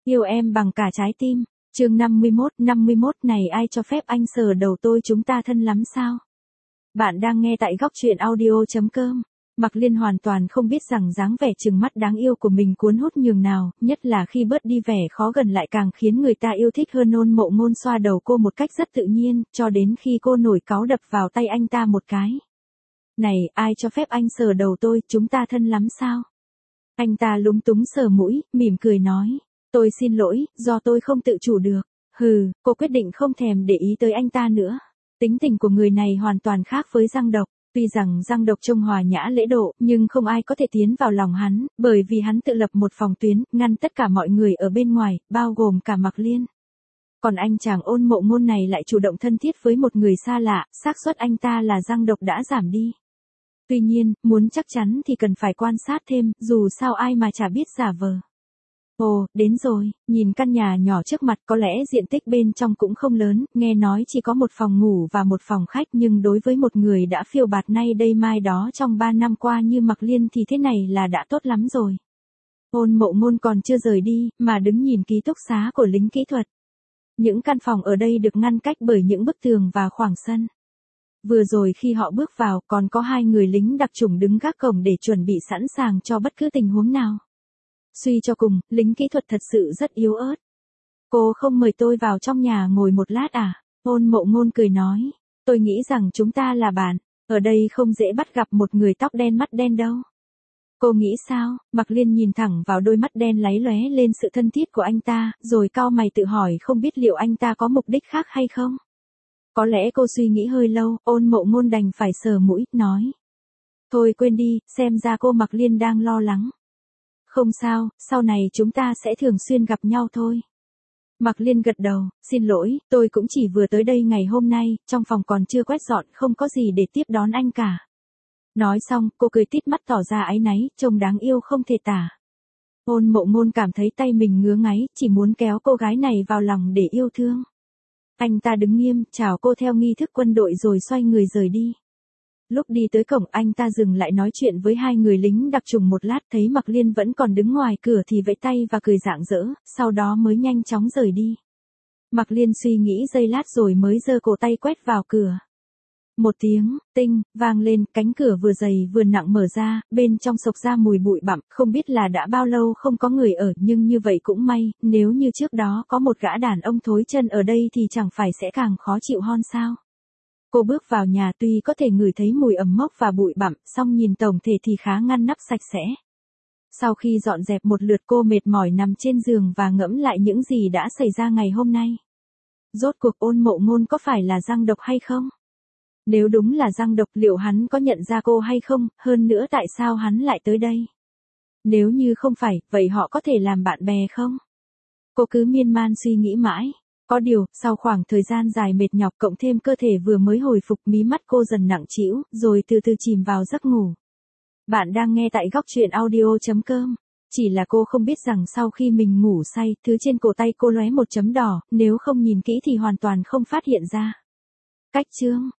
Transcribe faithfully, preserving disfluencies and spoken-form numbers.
Yêu em bằng cả trái tim. Chương năm mươi mốt, năm mươi mốt này ai cho phép anh sờ đầu tôi, chúng ta thân lắm sao? Bạn đang nghe tại góc truyện audio chấm com. Mạc Liên hoàn toàn không biết rằng dáng vẻ trừng mắt đáng yêu của mình cuốn hút nhường nào, nhất là khi bớt đi vẻ khó gần lại càng khiến người ta yêu thích hơn. Ôn Mộ Ngôn xoa đầu cô một cách rất tự nhiên, cho đến khi cô nổi cáu đập vào tay anh ta một cái. Này, ai cho phép anh sờ đầu tôi, chúng ta thân lắm sao? Anh ta lúng túng sờ mũi, mỉm cười nói. Tôi xin lỗi, do tôi không tự chủ được. Hừ, cô quyết định không thèm để ý tới anh ta nữa. Tính tình của người này hoàn toàn khác với Giang Độc. Tuy rằng Giang Độc trông hòa nhã lễ độ, nhưng không ai có thể tiến vào lòng hắn, bởi vì hắn tự lập một phòng tuyến, ngăn tất cả mọi người ở bên ngoài, bao gồm cả Mạc Liên. Còn anh chàng Ôn Mộ Ngôn này lại chủ động thân thiết với một người xa lạ, xác suất anh ta là Giang Độc đã giảm đi. Tuy nhiên, muốn chắc chắn thì cần phải quan sát thêm, dù sao ai mà chả biết giả vờ. Ồ, đến rồi, nhìn căn nhà nhỏ trước mặt, có lẽ diện tích bên trong cũng không lớn, nghe nói chỉ có một phòng ngủ và một phòng khách, nhưng đối với một người đã phiêu bạt nay đây mai đó trong ba năm qua như Mạc Liên thì thế này là đã tốt lắm rồi. Ôn Mộ Ngôn còn chưa rời đi, mà đứng nhìn ký túc xá của lính kỹ thuật. Những căn phòng ở đây được ngăn cách bởi những bức tường và khoảng sân. Vừa rồi khi họ bước vào, còn có hai người lính đặc chủng đứng gác cổng để chuẩn bị sẵn sàng cho bất cứ tình huống nào. Suy cho cùng, lính kỹ thuật thật sự rất yếu ớt. Cô không mời tôi vào trong nhà ngồi một lát à? Ôn Mộ Ngôn cười nói. Tôi nghĩ rằng chúng ta là bạn. Ở đây không dễ bắt gặp một người tóc đen mắt đen đâu. Cô nghĩ sao? Mạc Liên nhìn thẳng vào đôi mắt đen láy lóe lên sự thân thiết của anh ta, rồi cau mày tự hỏi không biết liệu anh ta có mục đích khác hay không? Có lẽ cô suy nghĩ hơi lâu, Ôn Mộ Ngôn đành phải sờ mũi, nói. Thôi quên đi, xem ra cô Mạc Liên đang lo lắng. Không sao, sau này chúng ta sẽ thường xuyên gặp nhau thôi. Mạc Liên gật đầu, xin lỗi, tôi cũng chỉ vừa tới đây ngày hôm nay, trong phòng còn chưa quét dọn, không có gì để tiếp đón anh cả. Nói xong, cô cười tít mắt tỏ ra áy náy, trông đáng yêu không thể tả. Ôn Mộ Ngôn cảm thấy tay mình ngứa ngáy, chỉ muốn kéo cô gái này vào lòng để yêu thương. Anh ta đứng nghiêm, chào cô theo nghi thức quân đội rồi xoay người rời đi. Lúc đi tới cổng anh ta dừng lại nói chuyện với hai người lính đặc chủng một lát, thấy Mạc Liên vẫn còn đứng ngoài cửa thì vẫy tay và cười rạng rỡ, sau đó mới nhanh chóng rời đi. Mạc Liên suy nghĩ giây lát rồi mới giơ cổ tay quét vào cửa. Một tiếng, tinh, vang lên, cánh cửa vừa dày vừa nặng mở ra, bên trong xộc ra mùi bụi bặm, không biết là đã bao lâu không có người ở, nhưng như vậy cũng may, nếu như trước đó có một gã đàn ông thối chân ở đây thì chẳng phải sẽ càng khó chịu hơn sao. Cô bước vào nhà tuy có thể ngửi thấy mùi ẩm mốc và bụi bặm, song nhìn tổng thể thì khá ngăn nắp sạch sẽ. Sau khi dọn dẹp một lượt cô mệt mỏi nằm trên giường và ngẫm lại những gì đã xảy ra ngày hôm nay. Rốt cuộc Ôn Mộ Ngôn có phải là Giang Độc hay không? Nếu đúng là Giang Độc liệu hắn có nhận ra cô hay không, hơn nữa tại sao hắn lại tới đây? Nếu như không phải, vậy họ có thể làm bạn bè không? Cô cứ miên man suy nghĩ mãi. Có điều, sau khoảng thời gian dài mệt nhọc cộng thêm cơ thể vừa mới hồi phục, mí mắt cô dần nặng trĩu, rồi từ từ chìm vào giấc ngủ. Bạn đang nghe tại góc truyện audio chấm com. Chỉ là cô không biết rằng sau khi mình ngủ say, thứ trên cổ tay cô lóe một chấm đỏ, nếu không nhìn kỹ thì hoàn toàn không phát hiện ra. Cách chương